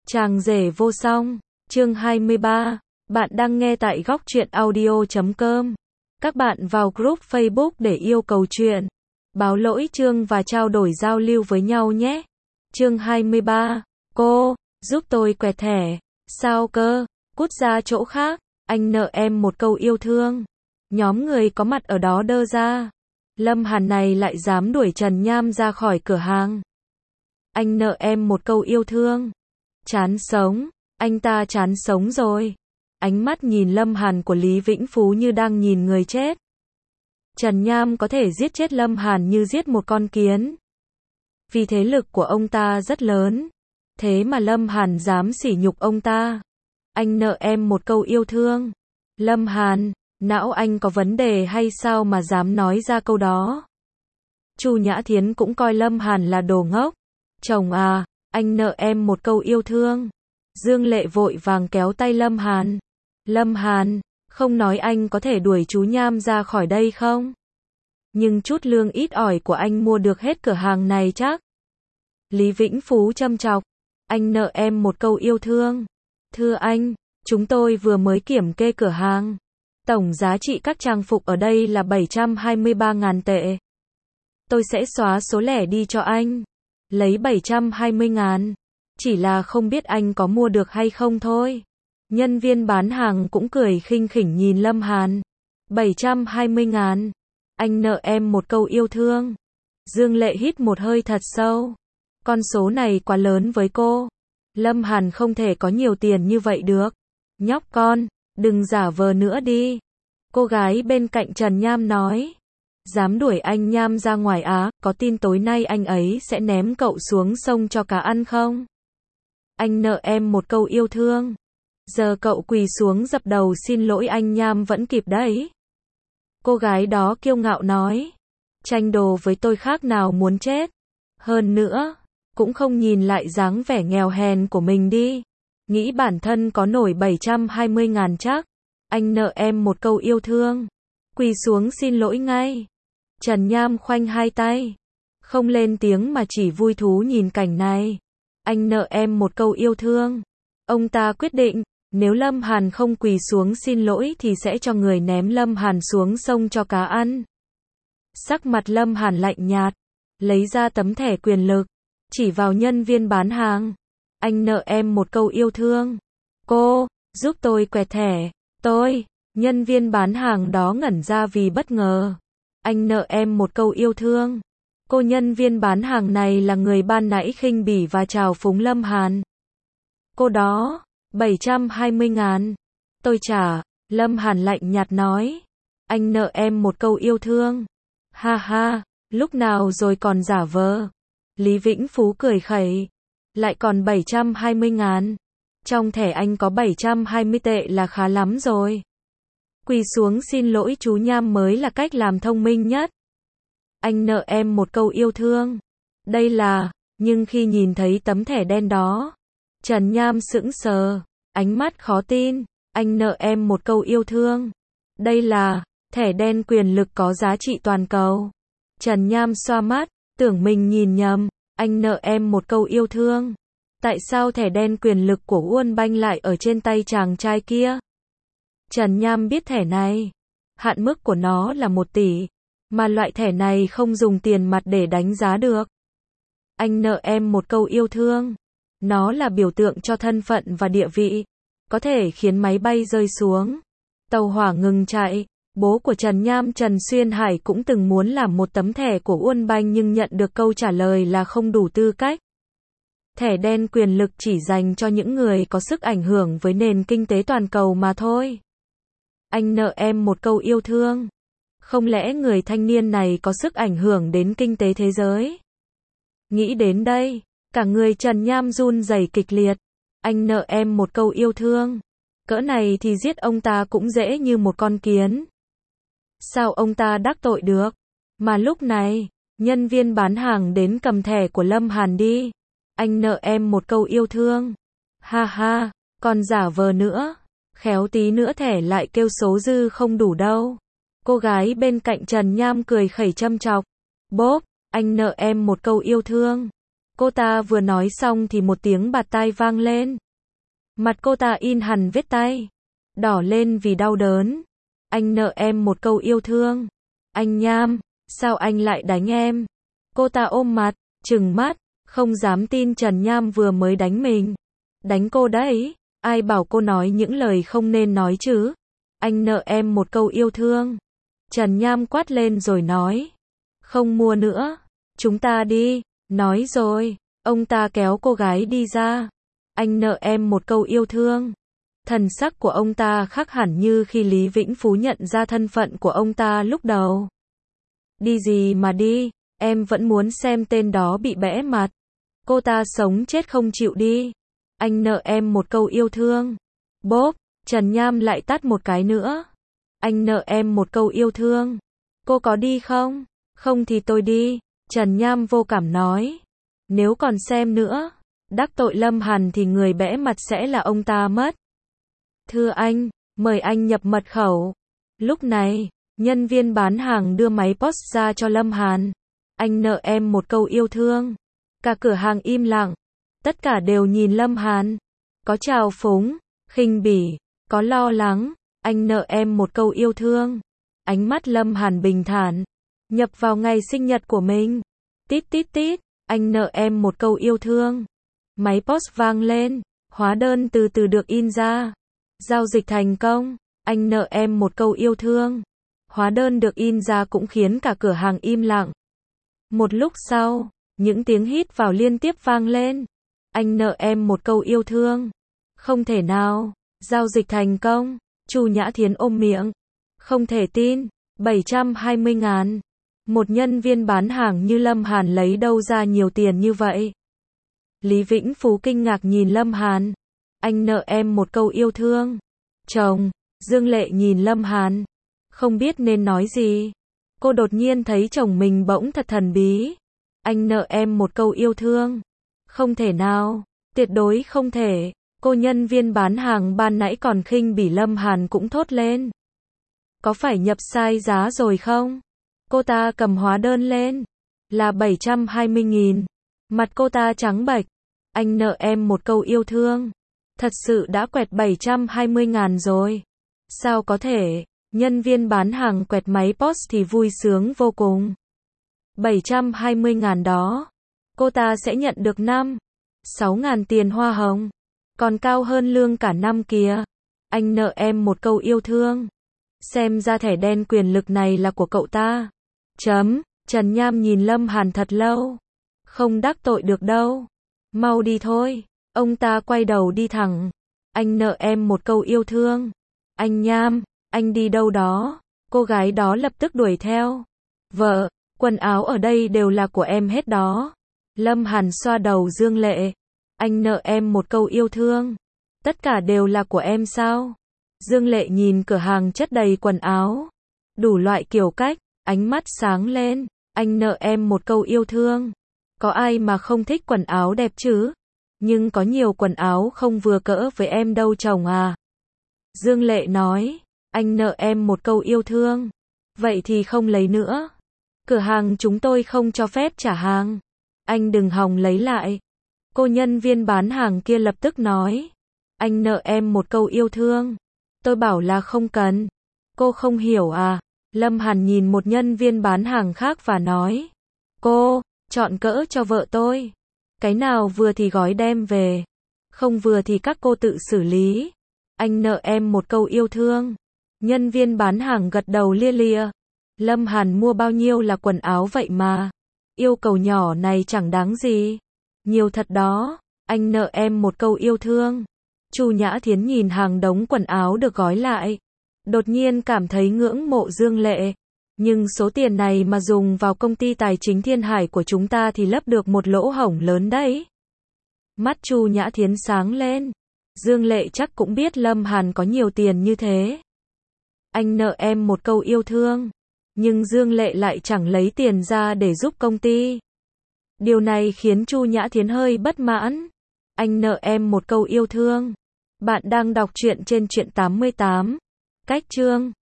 Chàng rể vô song, chương 23. Bạn đang nghe tại góc truyện audio.com. Các bạn vào group Facebook để yêu cầu chuyện, báo lỗi chương và trao đổi giao lưu với nhau nhé. Chương 23. Cô, giúp tôi quẹt thẻ. Sao cơ? Cút ra chỗ khác. Anh nợ em một câu yêu thương. Nhóm người có mặt ở đó đơ ra. Lâm Hàn này lại dám đuổi Trần Nham ra khỏi cửa hàng. Anh nợ em một câu yêu thương. Chán sống, anh ta chán sống rồi. Ánh mắt nhìn Lâm Hàn của Lý Vĩnh Phú như đang nhìn người chết. Trần Nham có thể giết chết Lâm Hàn như giết một con kiến. Vì thế lực của ông ta rất lớn. Thế mà Lâm Hàn dám sỉ nhục ông ta. Anh nợ em một câu yêu thương. Lâm Hàn, não anh có vấn đề hay sao mà dám nói ra câu đó? Chu Nhã Thiến cũng coi Lâm Hàn là đồ ngốc. Chồng à, anh nợ em một câu yêu thương. Dương Lệ vội vàng kéo tay Lâm Hàn. Lâm Hàn, không nói anh có thể đuổi chú Nham ra khỏi đây không? Nhưng chút lương ít ỏi của anh mua được hết cửa hàng này chắc. Lý Vĩnh Phú châm chọc. Anh nợ em một câu yêu thương. Thưa anh, chúng tôi vừa mới kiểm kê cửa hàng. Tổng giá trị các trang phục ở đây là 723.000 tệ. Tôi sẽ xóa số lẻ đi cho anh. Lấy 720.000. Chỉ là không biết anh có mua được hay không thôi. Nhân viên bán hàng cũng cười khinh khỉnh nhìn Lâm Hàn. 720.000. Anh nợ em một câu yêu thương. Dương Lệ hít một hơi thật sâu. Con số này quá lớn với cô. Lâm Hàn không thể có nhiều tiền như vậy được. Nhóc con, đừng giả vờ nữa đi. Cô gái bên cạnh Trần Nham nói. Dám đuổi anh Nham ra ngoài á, có tin tối nay anh ấy sẽ ném cậu xuống sông cho cá ăn không? Anh nợ em một câu yêu thương. Giờ cậu quỳ xuống dập đầu xin lỗi anh Nham vẫn kịp đấy. Cô gái đó kiêu ngạo nói. Tranh đồ với tôi khác nào muốn chết. Hơn nữa, cũng không nhìn lại dáng vẻ nghèo hèn của mình đi. Nghĩ bản thân có nổi 720.000 chắc. Anh nợ em một câu yêu thương. Quỳ xuống xin lỗi ngay. Trần Nham khoanh hai tay. Không lên tiếng mà chỉ vui thú nhìn cảnh này. Anh nợ em một câu yêu thương. Ông ta quyết định, nếu Lâm Hàn không quỳ xuống xin lỗi thì sẽ cho người ném Lâm Hàn xuống sông cho cá ăn. Sắc mặt Lâm Hàn lạnh nhạt. Lấy ra tấm thẻ quyền lực. Chỉ vào nhân viên bán hàng. Anh nợ em một câu yêu thương. Cô, giúp tôi quẹt thẻ. Tôi. Nhân viên bán hàng đó ngẩn ra vì bất ngờ. Anh nợ em một câu yêu thương. Cô nhân viên bán hàng này là người ban nãy khinh bỉ và trào phúng Lâm Hàn. Cô đó, 720.000. Tôi trả. Lâm Hàn lạnh nhạt nói. Anh nợ em một câu yêu thương. Ha ha, lúc nào rồi còn giả vờ. Lý Vĩnh Phú cười khẩy. Lại còn 720.000. Trong thẻ anh có 720 tệ là khá lắm rồi. Quỳ xuống xin lỗi chú Nham mới là cách làm thông minh nhất. Anh nợ em một câu yêu thương. Đây là, nhưng khi nhìn thấy tấm thẻ đen đó, Trần Nham sững sờ, ánh mắt khó tin. Anh nợ em một câu yêu thương. Đây là, thẻ đen quyền lực có giá trị toàn cầu. Trần Nham xoa mắt, tưởng mình nhìn nhầm. Anh nợ em một câu yêu thương. Tại sao thẻ đen quyền lực của Uôn Banh lại ở trên tay chàng trai kia? Trần Nham biết thẻ này. Hạn mức của nó là 1 tỷ. Mà loại thẻ này không dùng tiền mặt để đánh giá được. Anh nợ em một câu yêu thương. Nó là biểu tượng cho thân phận và địa vị. Có thể khiến máy bay rơi xuống. Tàu hỏa ngừng chạy. Bố của Trần Nham Trần Xuyên Hải cũng từng muốn làm một tấm thẻ của Uôn Banh nhưng nhận được câu trả lời là không đủ tư cách. Thẻ đen quyền lực chỉ dành cho những người có sức ảnh hưởng với nền kinh tế toàn cầu mà thôi. Anh nợ em một câu yêu thương. Không lẽ người thanh niên này có sức ảnh hưởng đến kinh tế thế giới? Nghĩ đến đây, cả người Trần Nham run rẩy kịch liệt. Anh nợ em một câu yêu thương. Cỡ này thì giết ông ta cũng dễ như một con kiến. Sao ông ta đắc tội được? Mà lúc này, nhân viên bán hàng đến cầm thẻ của Lâm Hàn đi. Anh nợ em một câu yêu thương. Ha ha, còn giả vờ nữa. Khéo tí nữa thẻ lại kêu số dư không đủ đâu. Cô gái bên cạnh Trần Nham cười khẩy châm chọc. Bốp, anh nợ em một câu yêu thương. Cô ta vừa nói xong thì một tiếng bạt tai vang lên. Mặt cô ta in hẳn vết tay, đỏ lên vì đau đớn. Anh nợ em một câu yêu thương. Anh Nham, sao anh lại đánh em? Cô ta ôm mặt, trừng mắt, không dám tin Trần Nham vừa mới đánh mình. Đánh cô đấy, ai bảo cô nói những lời không nên nói chứ? Anh nợ em một câu yêu thương. Trần Nham quát lên rồi nói. Không mua nữa, chúng ta đi. Nói rồi, ông ta kéo cô gái đi ra. Anh nợ em một câu yêu thương. Thần sắc của ông ta khác hẳn như khi Lý Vĩnh Phú nhận ra thân phận của ông ta lúc đầu. Đi gì mà đi, em vẫn muốn xem tên đó bị bẽ mặt. Cô ta sống chết không chịu đi. Anh nợ em một câu yêu thương. Bốp, Trần Nham lại tát một cái nữa. Anh nợ em một câu yêu thương. Cô có đi không? Không thì tôi đi. Trần Nham vô cảm nói. Nếu còn xem nữa, đắc tội Lâm Hàn thì người bẽ mặt sẽ là ông ta mất. Thưa anh, mời anh nhập mật khẩu. Lúc này, nhân viên bán hàng đưa máy POS ra cho Lâm Hàn. Anh nợ em một câu yêu thương. Cả cửa hàng im lặng. Tất cả đều nhìn Lâm Hàn. Có trào phúng, khinh bỉ, có lo lắng. Anh nợ em một câu yêu thương. Ánh mắt Lâm Hàn bình thản. Nhập vào ngày sinh nhật của mình. Tít tít tít, anh nợ em một câu yêu thương. Máy POS vang lên, hóa đơn từ từ được in ra. Giao dịch thành công, anh nợ em một câu yêu thương. Hóa đơn được in ra cũng khiến cả cửa hàng im lặng. Một lúc sau, những tiếng hít vào liên tiếp vang lên. Anh nợ em một câu yêu thương. Không thể nào, giao dịch thành công. Chu Nhã Thiến ôm miệng. Không thể tin, 720.000. Một nhân viên bán hàng như Lâm Hàn lấy đâu ra nhiều tiền như vậy? Lý Vĩnh Phú kinh ngạc nhìn Lâm Hàn. Anh nợ em một câu yêu thương. Chồng, Dương Lệ nhìn Lâm Hàn. Không biết nên nói gì. Cô đột nhiên thấy chồng mình bỗng thật thần bí. Anh nợ em một câu yêu thương. Không thể nào, tuyệt đối không thể. Cô nhân viên bán hàng ban nãy còn khinh bỉ Lâm Hàn cũng thốt lên. Có phải nhập sai giá rồi không? Cô ta cầm hóa đơn lên. Là 720.000. Mặt cô ta trắng bệch. Anh nợ em một câu yêu thương. Thật sự đã quẹt 720.000 rồi. Sao có thể? Nhân viên bán hàng quẹt máy POS thì vui sướng vô cùng. 720.000 đó. Cô ta sẽ nhận được 6.000 tiền hoa hồng. Còn cao hơn lương cả năm kìa. Anh nợ em một câu yêu thương. Xem ra thẻ đen quyền lực này là của cậu ta. Trần Nham nhìn Lâm Hàn thật lâu. Không đắc tội được đâu. Mau đi thôi. Ông ta quay đầu đi thẳng. Anh nợ em một câu yêu thương. Anh Nham, anh đi đâu đó? Cô gái đó lập tức đuổi theo. Vợ, quần áo ở đây đều là của em hết đó. Lâm Hàn xoa đầu Dương Lệ. Anh nợ em một câu yêu thương. Tất cả đều là của em sao? Dương Lệ nhìn cửa hàng chất đầy quần áo. Đủ loại kiểu cách, ánh mắt sáng lên. Anh nợ em một câu yêu thương. Có ai mà không thích quần áo đẹp chứ? Nhưng có nhiều quần áo không vừa cỡ với em đâu chồng à. Dương Lệ nói. Anh nợ em một câu yêu thương. Vậy thì không lấy nữa. Cửa hàng chúng tôi không cho phép trả hàng. Anh đừng hòng lấy lại. Cô nhân viên bán hàng kia lập tức nói. Anh nợ em một câu yêu thương. Tôi bảo là không cần. Cô không hiểu à? Lâm Hàn nhìn một nhân viên bán hàng khác và nói. Cô, chọn cỡ cho vợ tôi. Cái nào vừa thì gói đem về. Không vừa thì các cô tự xử lý. Anh nợ em một câu yêu thương. Nhân viên bán hàng gật đầu lia lịa. Lâm Hàn mua bao nhiêu là quần áo vậy mà. Yêu cầu nhỏ này chẳng đáng gì. Nhiều thật đó. Anh nợ em một câu yêu thương. Chu Nhã Thiến nhìn hàng đống quần áo được gói lại. Đột nhiên cảm thấy ngưỡng mộ Dương Lệ. Nhưng số tiền này mà dùng vào công ty tài chính Thiên Hải của chúng ta thì lấp được một lỗ hổng lớn đấy. Mắt Chu Nhã Thiến sáng lên. Dương Lệ chắc cũng biết Lâm Hàn có nhiều tiền như thế. Anh nợ em một câu yêu thương. Nhưng Dương Lệ lại chẳng lấy tiền ra để giúp công ty. Điều này khiến Chu Nhã Thiến hơi bất mãn. Anh nợ em một câu yêu thương. Bạn đang đọc truyện trên Truyện 88. Cách chương